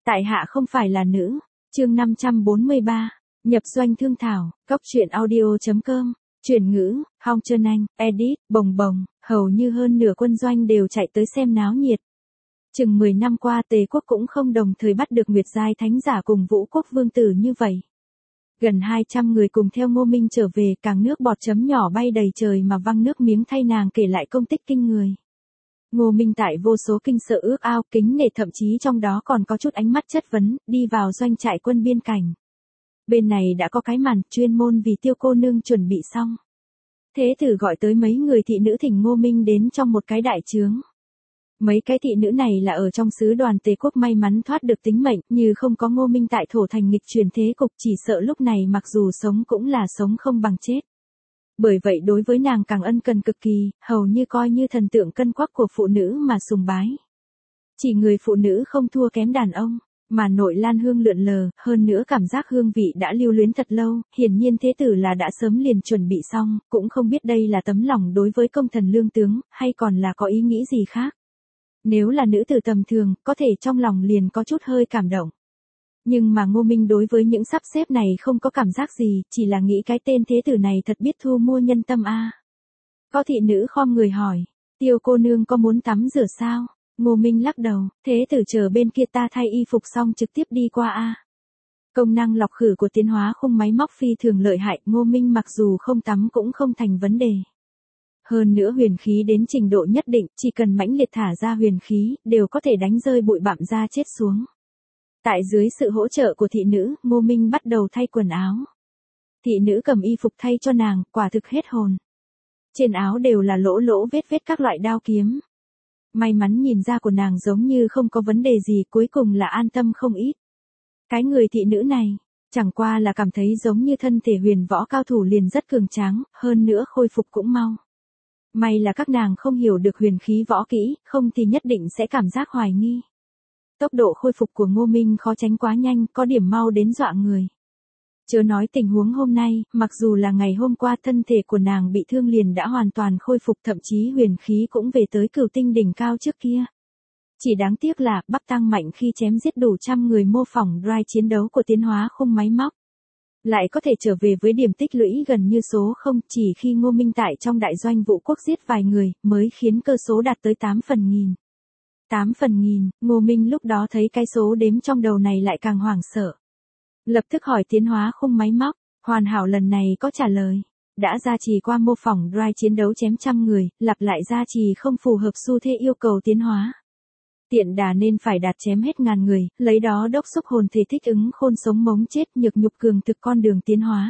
Tại hạ không phải là nữ. Chương 543. Nhập doanh thương thảo, Cóc truyện audio.com. Chuyển ngữ, Hong Trơn Anh, edit, bồng bồng, hầu như hơn nửa quân doanh đều chạy tới xem náo nhiệt. Chừng 10 năm qua Tề quốc cũng không đồng thời bắt được Nguyệt giai thánh giả cùng Vũ quốc vương tử như vậy. Gần 200 người cùng theo Ngô Minh trở về, càng nước bọt chấm nhỏ bay đầy trời mà văng nước miếng thay nàng kể lại công tích kinh người. Ngô Minh tại vô số kinh sợ ước ao, kính nể, thậm chí trong đó còn có chút ánh mắt chất vấn, đi vào doanh trại quân biên cảnh. Bên này đã có cái màn chuyên môn vì Tiêu cô nương chuẩn bị xong. Thế tử gọi tới mấy người thị nữ thỉnh Ngô Minh đến trong một cái đại trướng. Mấy cái thị nữ này là ở trong sứ đoàn Tề quốc may mắn thoát được tính mệnh, như không có Ngô Minh tại thổ thành nghịch chuyển thế cục, chỉ sợ lúc này mặc dù sống cũng là sống không bằng chết. Bởi vậy đối với nàng càng ân cần cực kỳ, hầu như coi như thần tượng cân quắc của phụ nữ mà sùng bái. Chỉ người phụ nữ không thua kém đàn ông, mà nội lan hương lượn lờ, hơn nữa cảm giác hương vị đã lưu luyến thật lâu, hiển nhiên thế tử là đã sớm liền chuẩn bị xong, cũng không biết đây là tấm lòng đối với công thần lương tướng, hay còn là có ý nghĩ gì khác. Nếu là nữ tử tầm thường, có thể trong lòng liền có chút hơi cảm động. Nhưng mà Ngô Minh đối với những sắp xếp này không có cảm giác gì, chỉ là nghĩ cái tên thế tử này thật biết thu mua nhân tâm a. Có thị nữ khom người hỏi, Tiêu cô nương có muốn tắm rửa sao? Ngô Minh lắc đầu, thế tử chờ bên kia ta thay y phục xong trực tiếp đi qua a. Công năng lọc khử của tiến hóa khung máy móc phi thường lợi hại, Ngô Minh mặc dù không tắm cũng không thành vấn đề. Hơn nữa huyền khí đến trình độ nhất định, chỉ cần mãnh liệt thả ra huyền khí, đều có thể đánh rơi bụi bặm ra chết xuống. Tại dưới sự hỗ trợ của thị nữ, Ngô Minh bắt đầu thay quần áo. Thị nữ cầm y phục thay cho nàng, quả thực hết hồn. Trên áo đều là lỗ lỗ vết vết các loại đao kiếm. May mắn nhìn ra của nàng giống như không có vấn đề gì, cuối cùng là an tâm không ít. Cái người thị nữ này, chẳng qua là cảm thấy giống như thân thể huyền võ cao thủ liền rất cường tráng, hơn nữa khôi phục cũng mau. May là các nàng không hiểu được huyền khí võ kỹ, không thì nhất định sẽ cảm giác hoài nghi. Tốc độ khôi phục của Ngô Minh khó tránh quá nhanh, có điểm mau đến dọa người. Chớ nói tình huống hôm nay, mặc dù là ngày hôm qua thân thể của nàng bị thương liền đã hoàn toàn khôi phục, thậm chí huyền khí cũng về tới cửu tinh đỉnh cao trước kia. Chỉ đáng tiếc là, Bắc Tăng Mạnh khi chém giết đủ trăm người mô phỏng drive chiến đấu của tiến hóa khung máy móc. Lại có thể trở về với điểm tích lũy gần như số 0, chỉ khi Ngô Minh tại trong đại doanh Vũ quốc giết vài người, mới khiến cơ số đạt tới 8 phần nghìn. 8 phần nghìn, Ngô Minh lúc đó thấy cái số đếm trong đầu này lại càng hoảng sợ. Lập tức hỏi tiến hóa khung máy móc, hoàn hảo lần này có trả lời. Đã gia trì qua mô phỏng drive chiến đấu chém trăm người, lặp lại gia trì không phù hợp xu thế yêu cầu tiến hóa. Tiện đà nên phải đạt chém hết ngàn người, lấy đó đốc xúc hồn thể thích ứng khôn sống mống chết, nhược nhục cường thực con đường tiến hóa.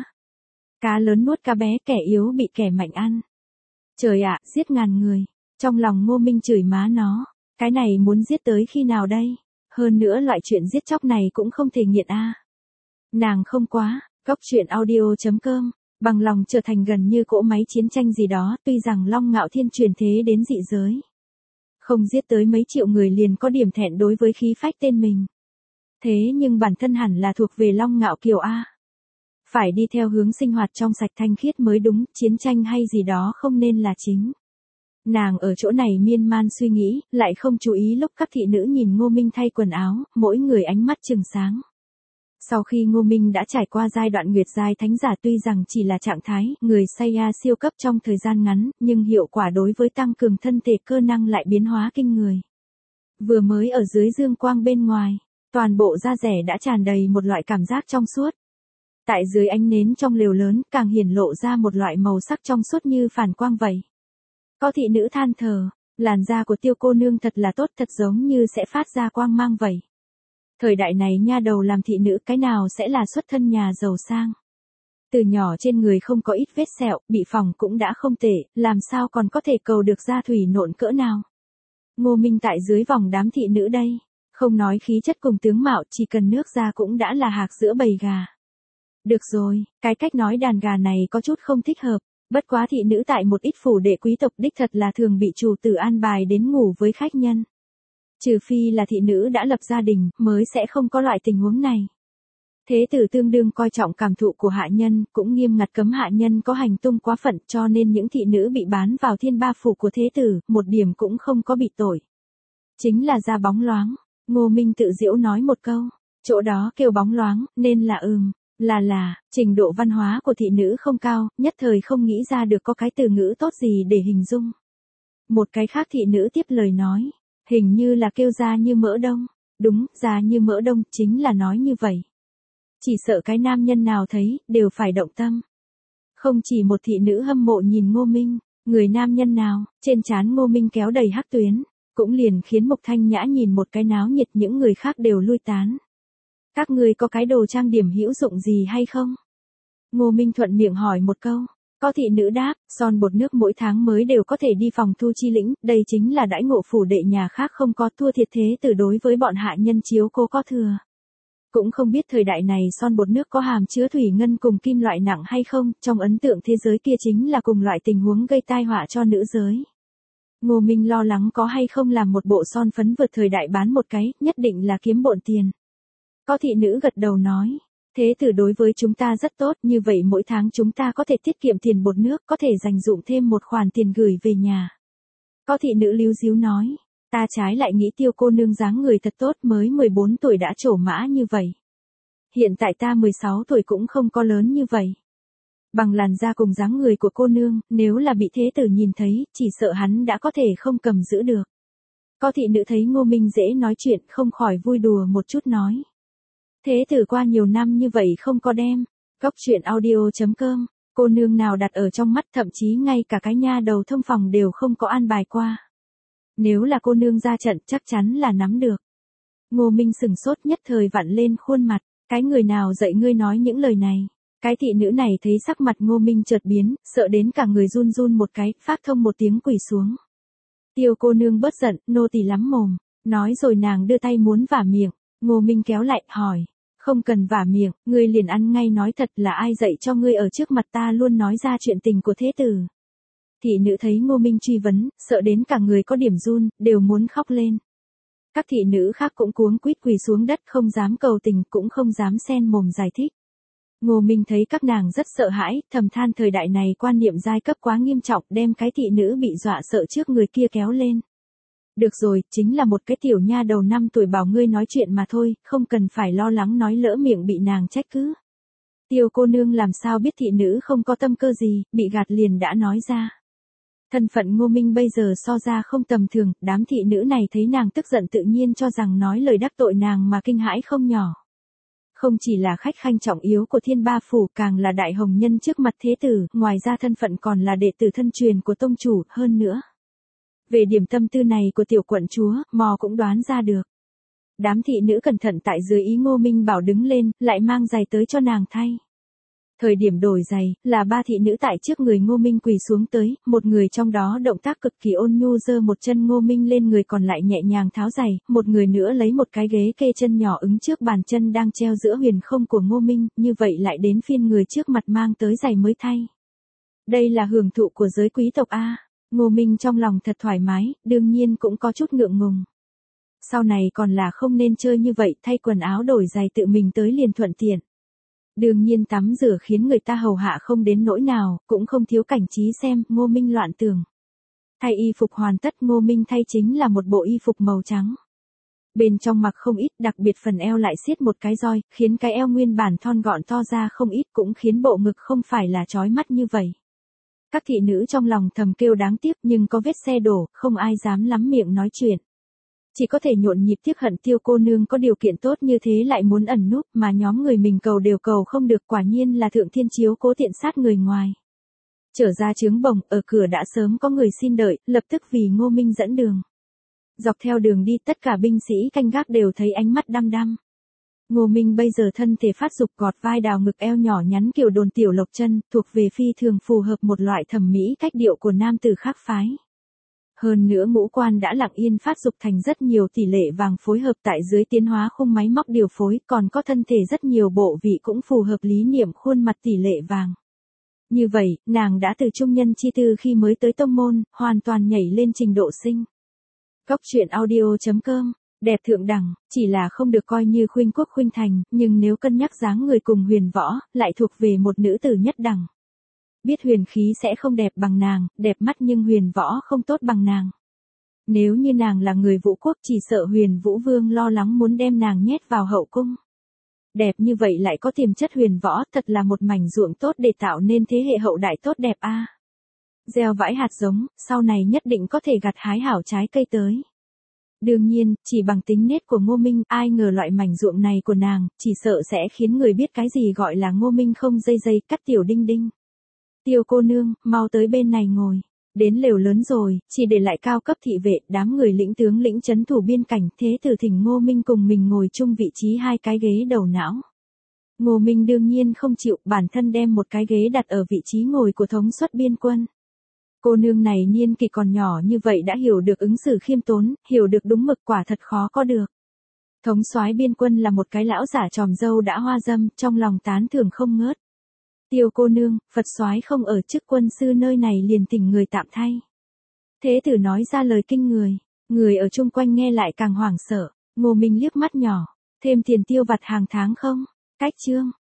Cá lớn nuốt cá bé, kẻ yếu bị kẻ mạnh ăn. Trời ạ, giết ngàn người. Trong lòng Ngô Minh chửi má nó. Cái này muốn giết tới khi nào đây? Hơn nữa loại chuyện giết chóc này cũng không thể nghiện a. Nàng không quá, Cóc truyện audio.com, bằng lòng trở thành gần như cỗ máy chiến tranh gì đó, tuy rằng Long Ngạo Thiên truyền thế đến dị giới. Không giết tới mấy triệu người liền có điểm thẹn đối với khí phách tên mình. Thế nhưng bản thân hẳn là thuộc về Long Ngạo Kiều a. Phải đi theo hướng sinh hoạt trong sạch thanh khiết mới đúng, chiến tranh hay gì đó không nên là chính. Nàng ở chỗ này miên man suy nghĩ, lại không chú ý lúc các thị nữ nhìn Ngô Minh thay quần áo, mỗi người ánh mắt trừng sáng. Sau khi Ngô Minh đã trải qua giai đoạn Nguyệt giai thánh giả, tuy rằng chỉ là trạng thái, người Saiya siêu cấp trong thời gian ngắn, nhưng hiệu quả đối với tăng cường thân thể cơ năng lại biến hóa kinh người. Vừa mới ở dưới dương quang bên ngoài, toàn bộ da rẻ đã tràn đầy một loại cảm giác trong suốt. Tại dưới ánh nến trong lều lớn, càng hiển lộ ra một loại màu sắc trong suốt như phản quang vậy. Có thị nữ than thở, làn da của Tiêu cô nương thật là tốt, thật giống như sẽ phát ra quang mang vậy. Thời đại này nha đầu làm thị nữ cái nào sẽ là xuất thân nhà giàu sang. Từ nhỏ trên người không có ít vết sẹo, bị phỏng cũng đã không tệ, làm sao còn có thể cầu được da thủy nộn cỡ nào. Ngô Minh tại dưới vòng đám thị nữ đây, không nói khí chất cùng tướng mạo, chỉ cần nước da cũng đã là hạc giữa bầy gà. Được rồi, cái cách nói đàn gà này có chút không thích hợp. Bất quá thị nữ tại một ít phủ đệ quý tộc đích thật là thường bị chủ tử an bài đến ngủ với khách nhân. Trừ phi là thị nữ đã lập gia đình, mới sẽ không có loại tình huống này. Thế tử tương đương coi trọng cảm thụ của hạ nhân, cũng nghiêm ngặt cấm hạ nhân có hành tung quá phận, cho nên những thị nữ bị bán vào thiên ba phủ của thế tử, một điểm cũng không có bị tội. Chính là da bóng loáng, Ngô Minh tự giễu nói một câu, chỗ đó kêu bóng loáng, nên là trình độ văn hóa của thị nữ không cao, nhất thời không nghĩ ra được có cái từ ngữ tốt gì để hình dung. Một cái khác thị nữ tiếp lời nói, hình như là kêu da như mỡ đông. Đúng, da như mỡ đông, chính là nói như vậy. Chỉ sợ cái nam nhân nào thấy, đều phải động tâm. Không chỉ một thị nữ hâm mộ nhìn Ngô Minh, người nam nhân nào, trên trán Ngô Minh kéo đầy hắc tuyến, cũng liền khiến Mục Thanh Nhã nhìn một cái náo nhiệt, những người khác đều lui tán. Các ngươi có cái đồ trang điểm hữu dụng gì hay không? Ngô Minh thuận miệng hỏi một câu. Có thị nữ đáp, son bột nước mỗi tháng mới đều có thể đi phòng thu chi lĩnh, đây chính là đãi ngộ phủ đệ nhà khác không có, thua thiệt thế tử đối với bọn hạ nhân chiếu cố có thừa. Cũng không biết thời đại này son bột nước có hàm chứa thủy ngân cùng kim loại nặng hay không, trong ấn tượng thế giới kia chính là cùng loại tình huống gây tai họa cho nữ giới. Ngô Minh lo lắng có hay không làm một bộ son phấn vượt thời đại bán một cái, nhất định là kiếm bộn tiền. Có thị nữ gật đầu nói, thế tử đối với chúng ta rất tốt, như vậy mỗi tháng chúng ta có thể tiết kiệm tiền bột nước, có thể dành dụm thêm một khoản tiền gửi về nhà. Có thị nữ líu díu nói, ta trái lại nghĩ Tiêu cô nương dáng người thật tốt, mới 14 tuổi đã trổ mã như vậy. Hiện tại ta 16 tuổi cũng không có lớn như vậy. Bằng làn da cùng dáng người của cô nương, nếu là bị thế tử nhìn thấy, chỉ sợ hắn đã có thể không cầm giữ được. Có thị nữ thấy Ngô Minh dễ nói chuyện, không khỏi vui đùa một chút nói. Thế tử qua nhiều năm như vậy không có đem. Góc chuyện audio.com, cô nương nào đặt ở trong mắt, thậm chí ngay cả cái nha đầu thông phòng đều không có an bài qua. Nếu là cô nương ra trận chắc chắn là nắm được. Ngô Minh sừng sốt, nhất thời vặn lên khuôn mặt, cái người nào dạy ngươi nói những lời này. Cái thị nữ này thấy sắc mặt Ngô Minh chợt biến, sợ đến cả người run run một cái, phát thông một tiếng quỳ xuống. Tiêu cô nương bớt giận, nô tỳ lắm mồm, nói rồi nàng đưa tay muốn vả miệng. Ngô Minh kéo lại, hỏi, không cần vả miệng, ngươi liền ăn ngay nói thật, là ai dạy cho ngươi ở trước mặt ta luôn nói ra chuyện tình của thế tử. Thị nữ thấy Ngô Minh truy vấn, sợ đến cả người có điểm run, đều muốn khóc lên. Các thị nữ khác cũng cuống quýt quỳ xuống đất, không dám cầu tình, cũng không dám xen mồm giải thích. Ngô Minh thấy các nàng rất sợ hãi, thầm than thời đại này quan niệm giai cấp quá nghiêm trọng, đem cái thị nữ bị dọa sợ trước người kia kéo lên. Được rồi, chính là một cái tiểu nha đầu 5 tuổi bảo ngươi nói chuyện mà thôi, không cần phải lo lắng nói lỡ miệng bị nàng trách cứ. Tiêu cô nương làm sao biết thị nữ không có tâm cơ gì, bị gạt liền đã nói ra. Thân phận Ngô Minh bây giờ so ra không tầm thường, đám thị nữ này thấy nàng tức giận tự nhiên cho rằng nói lời đắc tội nàng mà kinh hãi không nhỏ. Không chỉ là khách khanh trọng yếu của Thiên Ba Phủ, càng là đại hồng nhân trước mặt thế tử, ngoài ra thân phận còn là đệ tử thân truyền của tông chủ, hơn nữa. Về điểm tâm tư này của tiểu quận chúa, mò cũng đoán ra được. Đám thị nữ cẩn thận tại dưới ý Ngô Minh bảo đứng lên, lại mang giày tới cho nàng thay. Thời điểm đổi giày, là 3 thị nữ tại trước người Ngô Minh quỳ xuống tới, một người trong đó động tác cực kỳ ôn nhu giơ một chân Ngô Minh lên, người còn lại nhẹ nhàng tháo giày, một người nữa lấy một cái ghế kê chân nhỏ ứng trước bàn chân đang treo giữa huyền không của Ngô Minh, như vậy lại đến phiên người trước mặt mang tới giày mới thay. Đây là hưởng thụ của giới quý tộc a. Ngô Minh trong lòng thật thoải mái, đương nhiên cũng có chút ngượng ngùng. Sau này còn là không nên chơi như vậy, thay quần áo đổi giày tự mình tới liền thuận tiện. Đương nhiên tắm rửa khiến người ta hầu hạ không đến nỗi nào, cũng không thiếu cảnh trí xem, Ngô Minh loạn tưởng. Thay y phục hoàn tất, Ngô Minh thay chính là một bộ y phục màu trắng. Bên trong mặc không ít, đặc biệt phần eo lại siết một cái roi, khiến cái eo nguyên bản thon gọn to ra không ít, cũng khiến bộ ngực không phải là chói mắt như vậy. Các thị nữ trong lòng thầm kêu đáng tiếc, nhưng có vết xe đổ, không ai dám lắm miệng nói chuyện. Chỉ có thể nhộn nhịp tiếc hận Tiêu cô nương có điều kiện tốt như thế lại muốn ẩn núp, mà nhóm người mình cầu đều cầu không được, quả nhiên là thượng thiên chiếu cố tiện sát người ngoài. Trở ra trướng bồng, ở cửa đã sớm có người xin đợi, lập tức vì Ngô Minh dẫn đường. Dọc theo đường đi tất cả binh sĩ canh gác đều thấy ánh mắt đăm đăm. Ngô Minh bây giờ thân thể phát dục, gọt vai đào ngực, eo nhỏ nhắn kiểu đồn tiểu lộc chân, thuộc về phi thường phù hợp một loại thẩm mỹ cách điệu của nam tử khác phái. Hơn nữa ngũ quan đã lặng yên phát dục thành rất nhiều tỷ lệ vàng phối hợp tại dưới tiến hóa khung máy móc điều phối, còn có thân thể rất nhiều bộ vị cũng phù hợp lý niệm khuôn mặt tỷ lệ vàng. Như vậy, nàng đã từ trung nhân chi tư khi mới tới tông môn, hoàn toàn nhảy lên trình độ sinh. Góc chuyện audio.com, đẹp thượng đẳng, chỉ là không được coi như khuynh quốc khuynh thành, nhưng nếu cân nhắc dáng người cùng Huyền Võ, lại thuộc về một nữ tử nhất đẳng. Biết Huyền khí sẽ không đẹp bằng nàng, đẹp mắt nhưng Huyền Võ không tốt bằng nàng. Nếu như nàng là người Vũ quốc chỉ sợ Huyền Vũ Vương lo lắng muốn đem nàng nhét vào hậu cung. Đẹp như vậy lại có tiềm chất huyền võ, thật là một mảnh ruộng tốt để tạo nên thế hệ hậu đại tốt đẹp a. Gieo vãi hạt giống, sau này nhất định có thể gặt hái hảo trái cây tới. Đương nhiên, chỉ bằng tính nết của Ngô Minh, ai ngờ loại mảnh ruộng này của nàng, chỉ sợ sẽ khiến người biết cái gì gọi là Ngô Minh không dây dây cắt tiểu đinh đinh. Tiêu cô nương, mau tới bên này ngồi. Đến lều lớn rồi, chỉ để lại cao cấp thị vệ, đám người lĩnh tướng lĩnh trấn thủ biên cảnh, thế tử thỉnh Ngô Minh cùng mình ngồi chung vị trí hai cái ghế đầu não. Ngô Minh đương nhiên không chịu, bản thân đem một cái ghế đặt ở vị trí ngồi của thống suất biên quân. Cô nương này niên kỷ còn nhỏ như vậy đã hiểu được ứng xử khiêm tốn, hiểu được đúng mực, quả thật khó có được. Thống soái biên quân là một cái lão giả tròm râu đã hoa râm, trong lòng tán thưởng không ngớt. Tiêu cô nương, Phật soái không ở, chức quân sư nơi này liền thỉnh người tạm thay. Thế tử nói ra lời kinh người ở chung quanh nghe lại càng hoảng sợ. Ngô Minh liếc mắt nhỏ, thêm tiền tiêu vặt hàng tháng không? Cách chương